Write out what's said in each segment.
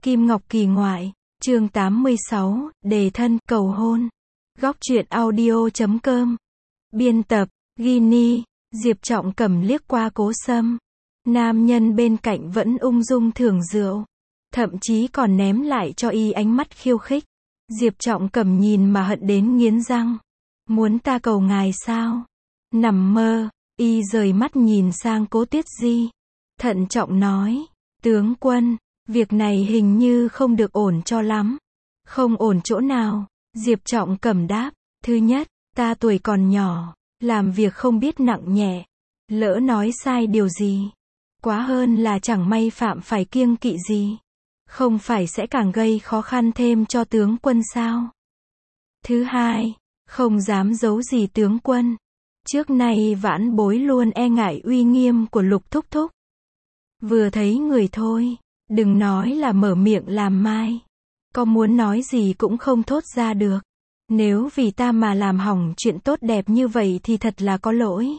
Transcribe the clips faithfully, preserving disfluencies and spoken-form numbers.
Kim Ngọc Kỳ ngoại, chương tám mươi sáu, đề thân, cầu hôn. Góc truyện audio chấm com. Biên tập, Ginny. Diệp Trọng Cẩm liếc qua Cố Sâm. Nam nhân bên cạnh vẫn ung dung thưởng rượu. Thậm chí còn ném lại cho y ánh mắt khiêu khích. Diệp Trọng Cẩm nhìn mà hận đến nghiến răng. Muốn ta cầu ngài sao? Nằm mơ. Y rời mắt nhìn sang Cố Tiết Di. Thận trọng nói. Tướng quân, việc này hình như không được ổn cho lắm. Không ổn chỗ nào? Diệp Trọng Cẩm đáp. Thứ nhất, ta tuổi còn nhỏ, làm việc không biết nặng nhẹ. Lỡ nói sai điều gì, quá hơn là chẳng may phạm phải kiêng kỵ gì, không phải sẽ càng gây khó khăn thêm cho tướng quân sao? Thứ hai, không dám giấu gì tướng quân. Trước nay vãn bối luôn e ngại uy nghiêm của Lục thúc thúc. Vừa thấy người thôi, đừng nói là mở miệng làm mai. Có muốn nói gì cũng không thốt ra được. Nếu vì ta mà làm hỏng chuyện tốt đẹp như vậy thì thật là có lỗi.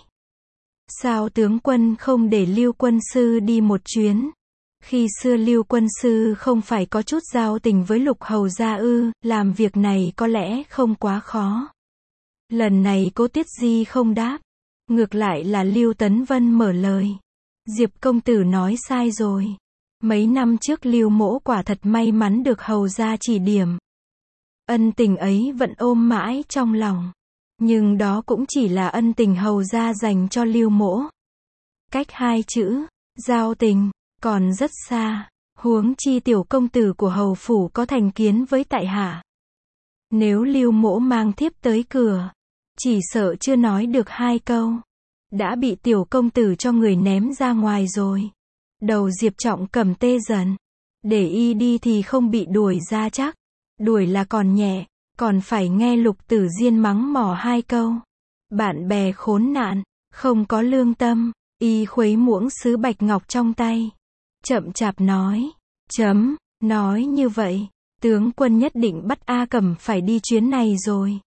Sao tướng quân không để Lưu quân sư đi một chuyến? Khi xưa Lưu quân sư không phải có chút giao tình với Lục hầu gia ư, làm việc này có lẽ không quá khó. Lần này Cố Tiết Di không đáp. Ngược lại là Lưu Tấn Vân mở lời. Diệp công tử nói sai rồi. Mấy năm trước Lưu mỗ quả thật may mắn được hầu gia chỉ điểm. Ân tình ấy vẫn ôm mãi trong lòng. Nhưng đó cũng chỉ là ân tình hầu gia dành cho Lưu mỗ. Cách hai chữ, giao tình, còn rất xa. Huống chi tiểu công tử của hầu phủ có thành kiến với tại hạ. Nếu Lưu mỗ mang thiếp tới cửa, chỉ sợ chưa nói được hai câu, đã bị tiểu công tử cho người ném ra ngoài rồi. Đầu Diệp Trọng Cẩm tê dần. Để y đi thì không bị đuổi ra chắc. Đuổi là còn nhẹ, còn phải nghe Lục Tử Diên mắng mỏ hai câu. Bạn bè khốn nạn, không có lương tâm. Y khuấy muỗng sứ bạch ngọc trong tay, chậm chạp nói. Chấm, nói như vậy, tướng quân nhất định bắt A Cẩm phải đi chuyến này rồi.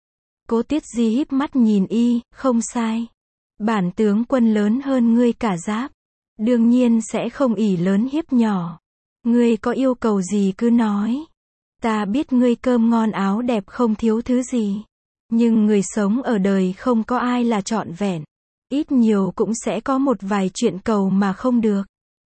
Cố Tiết Di híp mắt nhìn y, không sai. Bản tướng quân lớn hơn ngươi cả giáp. Đương nhiên sẽ không ỷ lớn hiếp nhỏ. Ngươi có yêu cầu gì cứ nói. Ta biết ngươi cơm ngon áo đẹp không thiếu thứ gì. Nhưng người sống ở đời không có ai là trọn vẹn. Ít nhiều cũng sẽ có một vài chuyện cầu mà không được.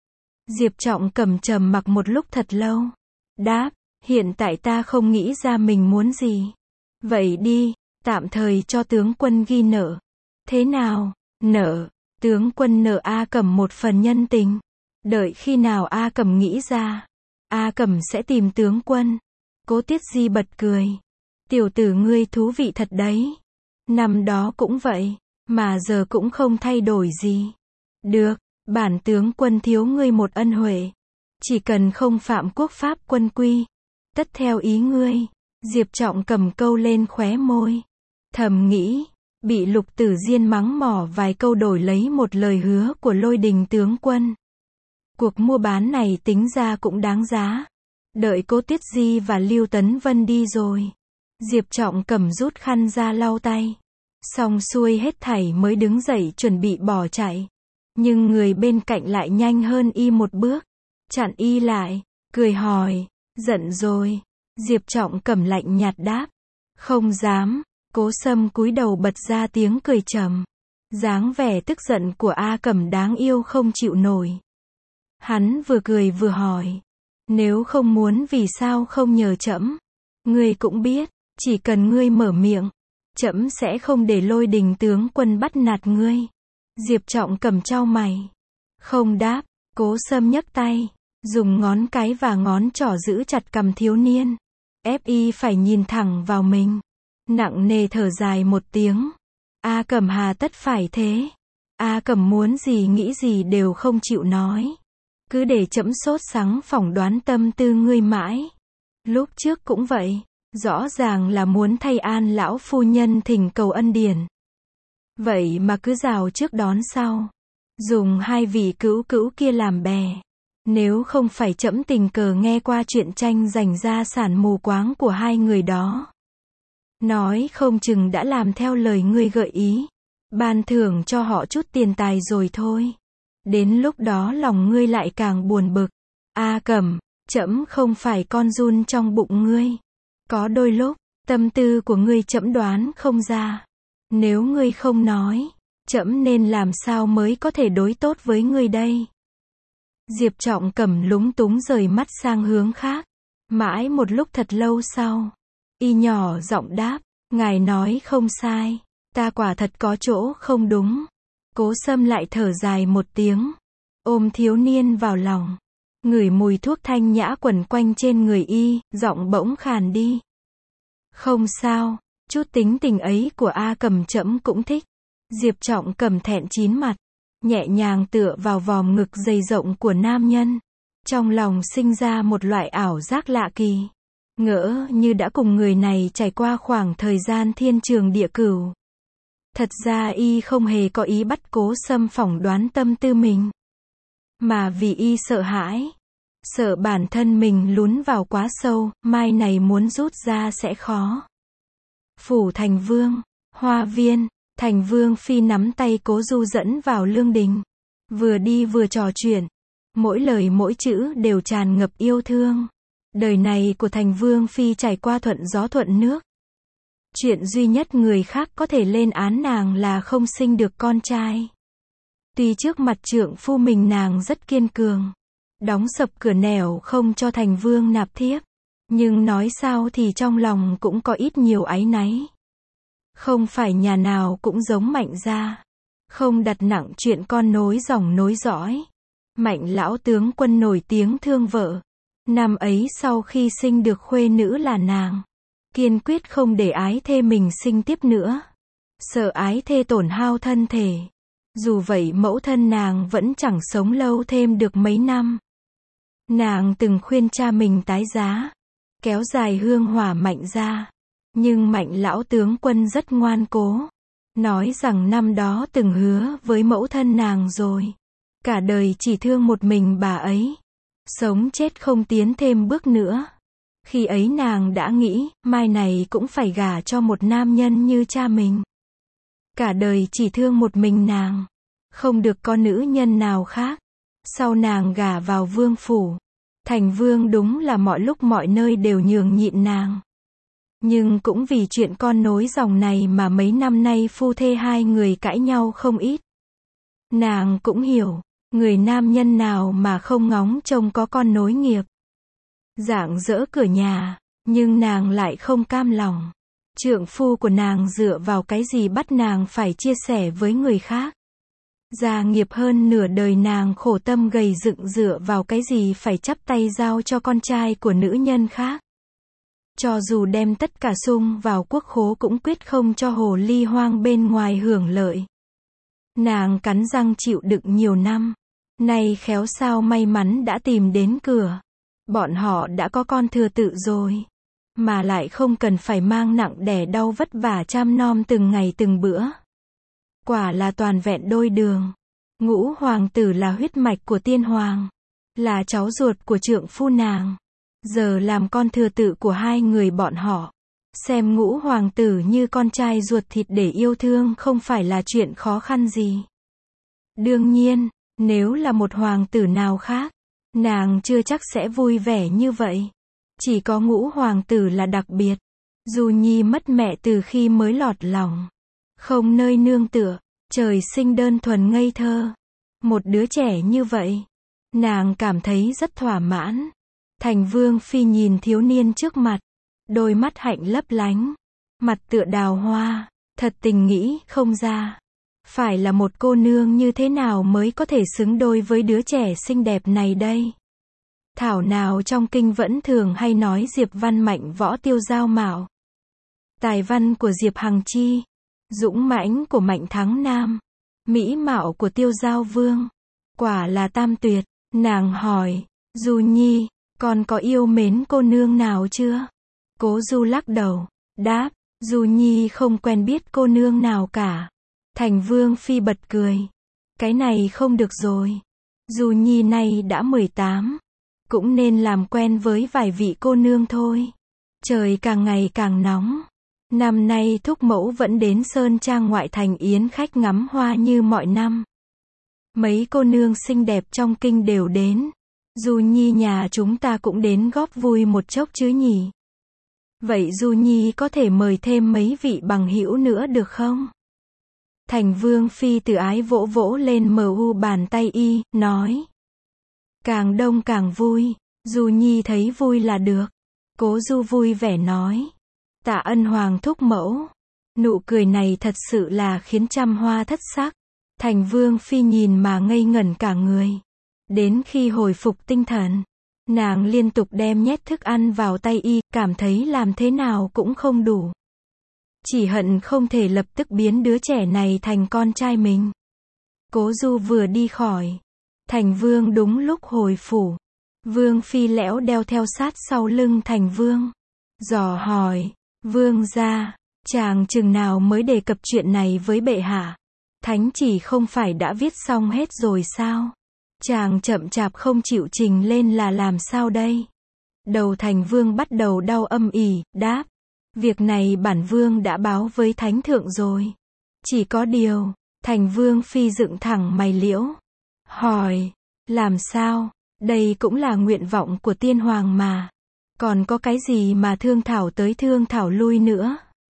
Diệp Trọng Cẩm trầm mặc một lúc thật lâu. Đáp, hiện tại ta không nghĩ ra mình muốn gì. Vậy đi, tạm thời cho tướng quân ghi nợ. Thế nào? Nợ? Tướng quân nợ A Cẩm một phần nhân tình. Đợi khi nào A Cẩm nghĩ ra, A Cẩm sẽ tìm tướng quân. Cố Tiết Di bật cười. Tiểu tử ngươi thú vị thật đấy. Năm đó cũng vậy, mà giờ cũng không thay đổi gì. Được, bản tướng quân thiếu ngươi một ân huệ. Chỉ cần không phạm quốc pháp quân quy, tất theo ý ngươi. Diệp Trọng Cẩm câu lên khóe môi. Thầm nghĩ, bị Lục Tử Diên mắng mỏ vài câu đổi lấy một lời hứa của Lôi Đình tướng quân. Cuộc mua bán này tính ra cũng đáng giá. Đợi Cố Tiết Di và Lưu Tấn Vân đi rồi, Diệp Trọng Cẩm rút khăn ra lau tay. Xong xuôi hết thảy mới đứng dậy chuẩn bị bỏ chạy. Nhưng người bên cạnh lại nhanh hơn y một bước, chặn y lại, cười hỏi, giận rồi? Diệp Trọng Cẩm lạnh nhạt đáp, không dám. Cố Sâm cúi đầu bật ra tiếng cười trầm. Dáng vẻ tức giận của A Cẩm đáng yêu không chịu nổi. Hắn vừa cười vừa hỏi, nếu không muốn vì sao không nhờ trẫm? Ngươi cũng biết, chỉ cần ngươi mở miệng, trẫm sẽ không để Lôi Đình tướng quân bắt nạt ngươi. Diệp Trọng Cẩm chau mày, không đáp. Cố Sâm nhấc tay, dùng ngón cái và ngón trỏ giữ chặt cằm thiếu niên, ép y phải nhìn thẳng vào mình. Nặng nề thở dài một tiếng. A Cẩm hà tất phải thế? A Cẩm muốn gì nghĩ gì đều không chịu nói. Cứ để trẫm sốt sắng phỏng đoán tâm tư ngươi mãi. Lúc trước cũng vậy, rõ ràng là muốn thay An lão phu nhân thỉnh cầu ân điển. Vậy mà cứ rào trước đón sau, dùng hai vị cữu cữu kia làm bè. Nếu không phải trẫm tình cờ nghe qua chuyện tranh giành gia sản mù quáng của hai người đó, nói không chừng đã làm theo lời ngươi gợi ý, ban thưởng cho họ chút tiền tài rồi thôi. Đến lúc đó lòng ngươi lại càng buồn bực. A Cẩm, trẫm không phải con giun trong bụng ngươi. Có đôi lúc, tâm tư của ngươi trẫm đoán không ra. Nếu ngươi không nói, trẫm nên làm sao mới có thể đối tốt với ngươi đây? Diệp Trọng Cẩm lúng túng rời mắt sang hướng khác. Mãi một lúc thật lâu sau, y nhỏ giọng đáp, ngài nói không sai, ta quả thật có chỗ không đúng. Cố Sâm lại thở dài một tiếng, ôm thiếu niên vào lòng, ngửi mùi thuốc thanh nhã quẩn quanh trên người y, giọng bỗng khàn đi. Không sao, chút tính tình ấy của A Cầm trẫm cũng thích. Diệp Trọng Cẩm thẹn chín mặt, nhẹ nhàng tựa vào vòm ngực dày rộng của nam nhân. Trong lòng sinh ra một loại ảo giác lạ kỳ. Ngỡ như đã cùng người này trải qua khoảng thời gian thiên trường địa cửu. Thật ra y không hề có ý bắt Cố Sâm phỏng đoán tâm tư mình. Mà vì y sợ hãi. Sợ bản thân mình lún vào quá sâu, mai này muốn rút ra sẽ khó. Phủ Thành Vương, hoa viên, Thành Vương phi nắm tay Cố Du dẫn vào lương đình. Vừa đi vừa trò chuyện. Mỗi lời mỗi chữ đều tràn ngập yêu thương. Đời này của Thành Vương phi trải qua thuận gió thuận nước. Chuyện duy nhất người khác có thể lên án nàng là không sinh được con trai. Tuy trước mặt trượng phu mình nàng rất kiên cường, đóng sập cửa nẻo không cho Thành Vương nạp thiếp, nhưng nói sao thì trong lòng cũng có ít nhiều áy náy. Không phải nhà nào cũng giống Mạnh gia, không đặt nặng chuyện con nối dòng nối dõi. Mạnh lão tướng quân nổi tiếng thương vợ. Năm ấy sau khi sinh được khuê nữ là nàng, kiên quyết không để ái thê mình sinh tiếp nữa. Sợ ái thê tổn hao thân thể. Dù vậy mẫu thân nàng vẫn chẳng sống lâu thêm được mấy năm. Nàng từng khuyên cha mình tái giá, kéo dài hương hỏa Mạnh gia. Nhưng Mạnh lão tướng quân rất ngoan cố, nói rằng năm đó từng hứa với mẫu thân nàng rồi. Cả đời chỉ thương một mình bà ấy. Sống chết không tiến thêm bước nữa. Khi ấy nàng đã nghĩ, mai này cũng phải gả cho một nam nhân như cha mình. Cả đời chỉ thương một mình nàng. Không được có nữ nhân nào khác. Sau nàng gả vào vương phủ. Thành Vương đúng là mọi lúc mọi nơi đều nhường nhịn nàng. Nhưng cũng vì chuyện con nối dòng này mà mấy năm nay phu thê hai người cãi nhau không ít. Nàng cũng hiểu. Người nam nhân nào mà không ngóng trông có con nối nghiệp. Rạng rỡ cửa nhà, nhưng nàng lại không cam lòng. Trượng phu của nàng dựa vào cái gì bắt nàng phải chia sẻ với người khác. Gia nghiệp hơn nửa đời nàng khổ tâm gầy dựng dựa vào cái gì phải chắp tay giao cho con trai của nữ nhân khác. Cho dù đem tất cả sung vào quốc khố cũng quyết không cho hồ ly hoang bên ngoài hưởng lợi. Nàng cắn răng chịu đựng nhiều năm. Nay khéo sao may mắn đã tìm đến cửa. Bọn họ đã có con thừa tự rồi. Mà lại không cần phải mang nặng đẻ đau vất vả chăm nom từng ngày từng bữa. Quả là toàn vẹn đôi đường. Ngũ hoàng tử là huyết mạch của tiên hoàng. Là cháu ruột của trượng phu nàng. Giờ làm con thừa tự của hai người bọn họ. Xem ngũ hoàng tử như con trai ruột thịt để yêu thương không phải là chuyện khó khăn gì. Đương nhiên, nếu là một hoàng tử nào khác, nàng chưa chắc sẽ vui vẻ như vậy. Chỉ có ngũ hoàng tử là đặc biệt. Du Nhi mất mẹ từ khi mới lọt lòng. Không nơi nương tựa, trời sinh đơn thuần ngây thơ. Một đứa trẻ như vậy, nàng cảm thấy rất thỏa mãn. Thành Vương phi nhìn thiếu niên trước mặt, đôi mắt hạnh lấp lánh, mặt tựa đào hoa, thật tình nghĩ không ra. Phải là một cô nương như thế nào mới có thể xứng đôi với đứa trẻ xinh đẹp này đây? Thảo nào trong kinh vẫn thường hay nói Diệp Văn mạnh võ tiêu giao mạo. Tài văn của Diệp Hằng Chi, dũng mãnh của Mạnh Thắng Nam, mỹ mạo của Tiêu Giao Vương. Quả là tam tuyệt. Nàng hỏi, Du Nhi, con có yêu mến cô nương nào chưa? Cố Du lắc đầu, đáp, Du Nhi không quen biết cô nương nào cả. Thành Vương phi bật cười. Cái này không được rồi. Du Nhi nay đã mười tám. Cũng nên làm quen với vài vị cô nương thôi. Trời càng ngày càng nóng. Năm nay thúc mẫu vẫn đến Sơn Trang ngoại thành yến khách ngắm hoa như mọi năm. Mấy cô nương xinh đẹp trong kinh đều đến. Du Nhi nhà chúng ta cũng đến góp vui một chốc chứ nhỉ? Vậy Du Nhi có thể mời thêm mấy vị bằng hữu nữa được không? Thành Vương Phi từ ái vỗ vỗ lên mờ u bàn tay y, nói. Càng đông càng vui, Du Nhi thấy vui là được. Cố Du vui vẻ nói. Tạ ân hoàng thúc mẫu. Nụ cười này thật sự là khiến trăm hoa thất sắc. Thành Vương Phi nhìn mà ngây ngẩn cả người. Đến khi hồi phục tinh thần, nàng liên tục đem nhét thức ăn vào tay y, cảm thấy làm thế nào cũng không đủ. Chỉ hận không thể lập tức biến đứa trẻ này thành con trai mình. Cố Du vừa đi khỏi, Thành Vương đúng lúc hồi phủ. Vương Phi lẽo đeo theo sát sau lưng Thành Vương. Dò hỏi, Vương gia, chàng chừng nào mới đề cập chuyện này với bệ hạ? Thánh chỉ không phải đã viết xong hết rồi sao? Chàng chậm chạp không chịu trình lên là làm sao đây? Đầu Thành Vương bắt đầu đau âm ỉ, đáp. Việc này bản Vương đã báo với Thánh Thượng rồi. Chỉ có điều, Thành Vương Phi dựng thẳng mày liễu. Hỏi, làm sao? Đây cũng là nguyện vọng của tiên hoàng mà. Còn có cái gì mà thương thảo tới thương thảo lui nữa?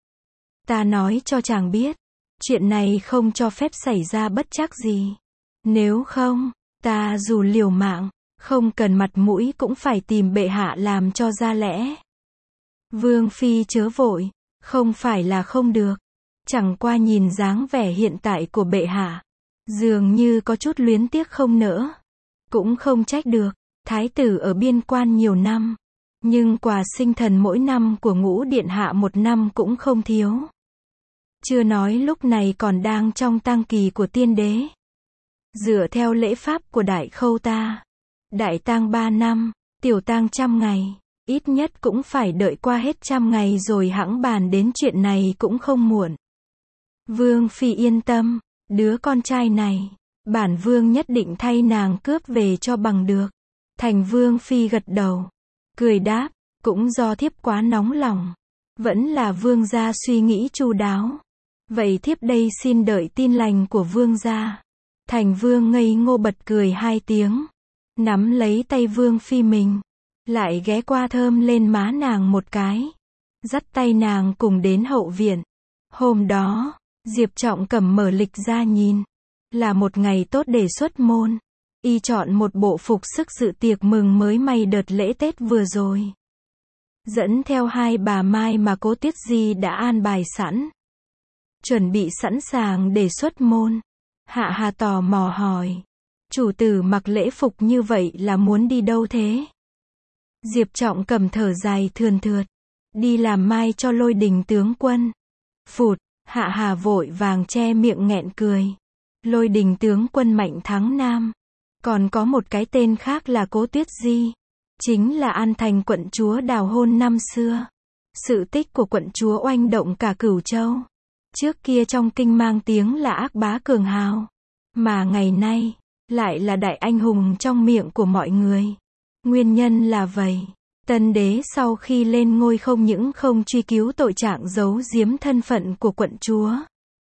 Ta nói cho chàng biết, chuyện này không cho phép xảy ra bất trắc gì. Nếu không, ta dù liều mạng, không cần mặt mũi cũng phải tìm bệ hạ làm cho ra lẽ. Vương Phi chớ vội, không phải là không được. Chẳng qua nhìn dáng vẻ hiện tại của bệ hạ, dường như có chút luyến tiếc không nỡ. Cũng không trách được, thái tử ở biên quan nhiều năm. Nhưng quà sinh thần mỗi năm của Ngũ Điện Hạ một năm cũng không thiếu. Chưa nói lúc này còn đang trong tang kỳ của tiên đế. Dựa theo lễ pháp của Đại Khâu ta, đại tang ba năm, tiểu tang trăm ngày, ít nhất cũng phải đợi qua hết trăm ngày rồi hẵng bàn đến chuyện này cũng không muộn. Vương Phi yên tâm, đứa con trai này, bản Vương nhất định thay nàng cướp về cho bằng được. Thành Vương Phi gật đầu, cười đáp, cũng do thiếp quá nóng lòng. Vẫn là Vương gia suy nghĩ chu đáo. Vậy thiếp đây xin đợi tin lành của Vương gia. Thành Vương ngây ngô bật cười hai tiếng, nắm lấy tay Vương Phi mình, lại ghé qua thơm lên má nàng một cái, dắt tay nàng cùng đến hậu viện. Hôm đó, Diệp Trọng Cẩm mở lịch ra nhìn, là một ngày tốt để xuất môn. Y chọn một bộ phục sức dự tiệc mừng mới may đợt lễ Tết vừa rồi. Dẫn theo hai bà Mai mà Cố Tuyết Di đã an bài sẵn. Chuẩn bị sẵn sàng để xuất môn. Hạ Hà tò mò hỏi. Chủ tử mặc lễ phục như vậy là muốn đi đâu thế? Diệp Trọng Cẩm thở dài thườn thượt. Đi làm mai cho Lôi Đình tướng quân. Phụt, Hạ Hà vội vàng che miệng nghẹn cười. Lôi Đình tướng quân mạnh thắng nam. Còn có một cái tên khác là Cố Tuyết Di. Chính là An Thành quận chúa đào hôn năm xưa. Sự tích của quận chúa oanh động cả Cửu Châu. Trước kia trong kinh mang tiếng là ác bá cường hào. Mà ngày nay, lại là đại anh hùng trong miệng của mọi người. Nguyên nhân là vậy. Tân đế sau khi lên ngôi không những không truy cứu tội trạng giấu giếm thân phận của quận chúa.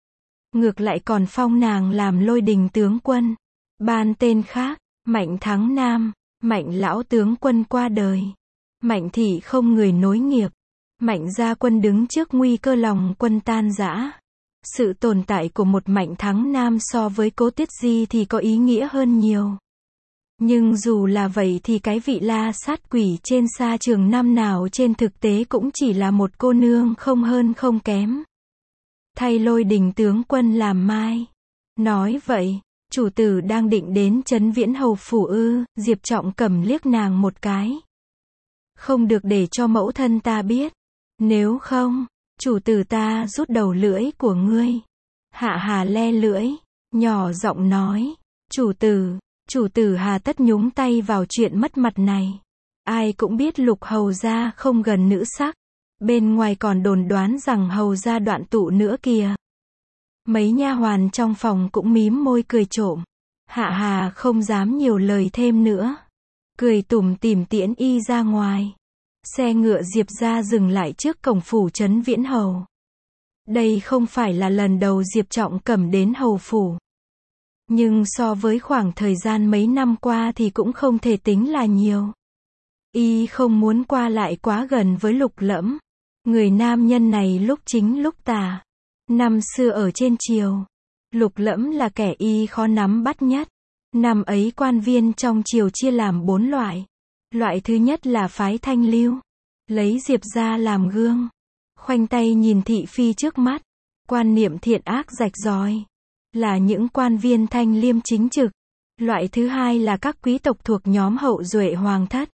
Ngược lại còn phong nàng làm Lôi Đình tướng quân. Ban tên khác, Mạnh Thắng Nam. Mạnh lão tướng quân qua đời. Mạnh thị không người nối nghiệp. Mạnh gia quân đứng trước nguy cơ lòng quân tan rã. Sự tồn tại của một Mạnh Thắng Nam so với Cố Tuyết Di thì có ý nghĩa hơn nhiều. Nhưng dù là vậy thì cái vị la sát quỷ trên sa trường năm nào trên thực tế cũng chỉ là một cô nương không hơn không kém. Thay Lôi Đình tướng quân làm mai. Nói vậy, chủ tử đang định đến Trấn Viễn Hầu phủ ư? Diệp Trọng Cẩm liếc nàng một cái. Không được để cho mẫu thân ta biết. Nếu không, chủ tử ta rút đầu lưỡi của ngươi. Hạ Hà le lưỡi, nhỏ giọng nói. Chủ tử, chủ tử hà tất nhúng tay vào chuyện mất mặt này. Ai cũng biết Lục hầu gia không gần nữ sắc. Bên ngoài còn đồn đoán rằng hầu gia đoạn tụ nữa kìa. Mấy nha hoàn trong phòng cũng mím môi cười trộm. Hạ Hà không dám nhiều lời thêm nữa. Cười tủm tỉm tiễn y ra ngoài. Xe ngựa Diệp ra dừng lại trước cổng phủ Trấn Viễn Hầu. Đây không phải là lần đầu Diệp Trọng Cẩm đến hầu phủ. Nhưng so với khoảng thời gian mấy năm qua thì cũng không thể tính là nhiều. Y không muốn qua lại quá gần với Lục Lẫm. Người nam nhân này lúc chính lúc tà. Năm xưa ở trên triều, Lục Lẫm là kẻ y khó nắm bắt nhất. Năm ấy quan viên trong triều chia làm bốn loại. Loại thứ nhất là phái thanh lưu. Lấy Diệp ra làm gương. Khoanh tay nhìn thị phi trước mắt. Quan niệm thiện ác rạch ròi. Là những quan viên thanh liêm chính trực. Loại thứ hai là các quý tộc thuộc nhóm hậu duệ hoàng thất.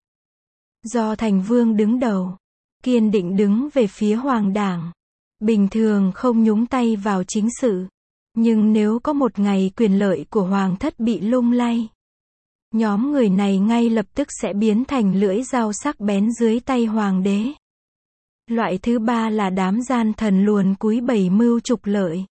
Do thành vương đứng đầu. Kiên định đứng về phía hoàng đảng. Bình thường không nhúng tay vào chính sự. Nhưng nếu có một ngày quyền lợi của hoàng thất bị lung lay, nhóm người này ngay lập tức sẽ biến thành lưỡi dao sắc bén dưới tay hoàng đế. Loại thứ ba là đám gian thần luồn cúi bày mưu trục lợi.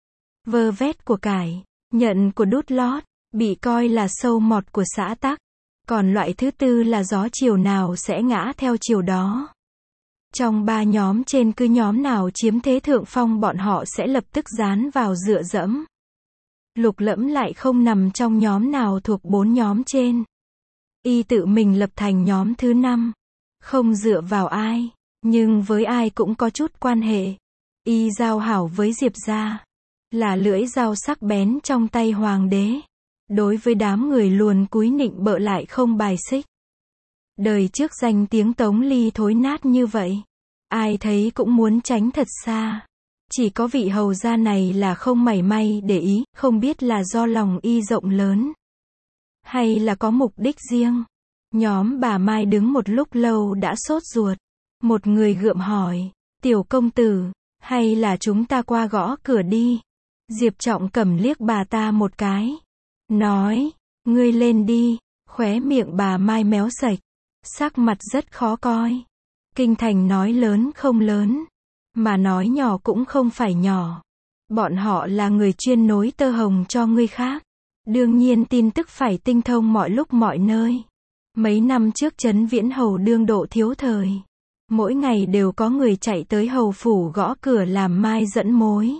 Vơ vét của cải, nhận của đút lót, bị coi là sâu mọt của xã tắc. Còn loại thứ tư là gió chiều nào sẽ ngã theo chiều đó. Trong ba nhóm trên cứ nhóm nào chiếm thế thượng phong bọn họ sẽ lập tức dán vào dựa dẫm. Lục Lẫm lại không nằm trong nhóm nào thuộc bốn nhóm trên. Y tự mình lập thành nhóm thứ năm. Không dựa vào ai, nhưng với ai cũng có chút quan hệ. Y giao hảo với Diệp gia. Là lưỡi dao sắc bén trong tay hoàng đế. Đối với đám người luồn cúi nịnh bợ lại không bài xích. Đời trước danh tiếng Tống Ly thối nát như vậy. Ai thấy cũng muốn tránh thật xa. Chỉ có vị hầu gia này là không mảy may để ý, không biết là do lòng y rộng lớn. Hay là có mục đích riêng. Nhóm bà Mai đứng một lúc lâu đã sốt ruột. Một người gượng hỏi, tiểu công tử, hay là chúng ta qua gõ cửa đi. Diệp Trọng Cẩm liếc bà ta một cái. Nói, ngươi lên đi, khóe miệng bà Mai méo sạch. Sắc mặt rất khó coi. Kinh thành nói lớn không lớn, mà nói nhỏ cũng không phải nhỏ. Bọn họ là người chuyên nối tơ hồng cho người khác. Đương nhiên tin tức phải tinh thông mọi lúc mọi nơi. Mấy năm trước Trấn Viễn Hầu đương độ thiếu thời. Mỗi ngày đều có người chạy tới hầu phủ gõ cửa làm mai dẫn mối.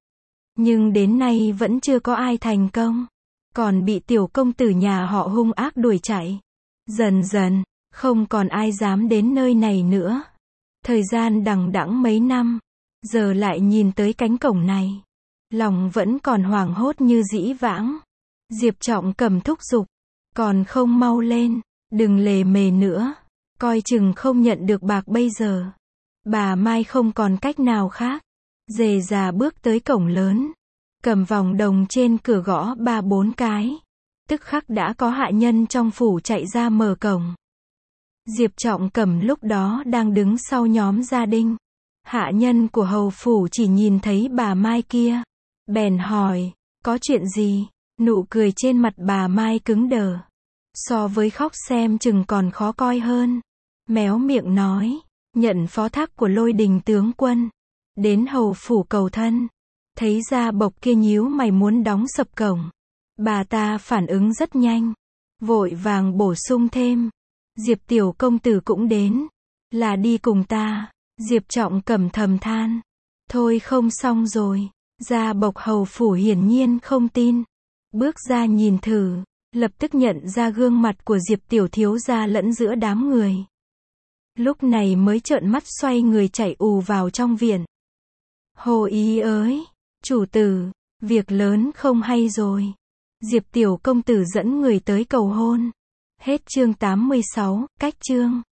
Nhưng đến nay vẫn chưa có ai thành công. Còn bị tiểu công tử nhà họ hung ác đuổi chạy. Dần dần, không còn ai dám đến nơi này nữa. Thời gian đằng đẵng mấy năm, giờ lại nhìn tới cánh cổng này. Lòng vẫn còn hoảng hốt như dĩ vãng. Diệp Trọng Cẩm thúc giục. Còn không mau lên, đừng lề mề nữa. Coi chừng không nhận được bạc bây giờ. Bà Mai không còn cách nào khác. Dề già bước tới cổng lớn. Cầm vòng đồng trên cửa gõ ba bốn cái. Tức khắc đã có hạ nhân trong phủ chạy ra mở cổng. Diệp Trọng Cẩm lúc đó đang đứng sau nhóm gia đình. Hạ nhân của hầu phủ chỉ nhìn thấy bà Mai kia. Bèn hỏi, có chuyện gì? Nụ cười trên mặt bà Mai cứng đờ. So với khóc xem chừng còn khó coi hơn. Méo miệng nói, nhận phó thác của Lôi Đình tướng quân. Đến hầu phủ cầu thân. Thấy Gia Bộc kia nhíu mày muốn đóng sập cổng. Bà ta phản ứng rất nhanh. Vội vàng bổ sung thêm. Diệp tiểu công tử cũng đến. Là đi cùng ta. Diệp Trọng Cẩm thầm than. Thôi không xong rồi. Gia Bộc hầu phủ hiển nhiên không tin. Bước ra nhìn thử. Lập tức nhận ra gương mặt của Diệp tiểu thiếu gia lẫn giữa đám người. Lúc này mới trợn mắt xoay người chạy ù vào trong viện. Hồ ý ơi! Chủ tử! Việc lớn không hay rồi. Diệp tiểu công tử dẫn người tới cầu hôn. Hết chương tám mươi sáu, cách chương.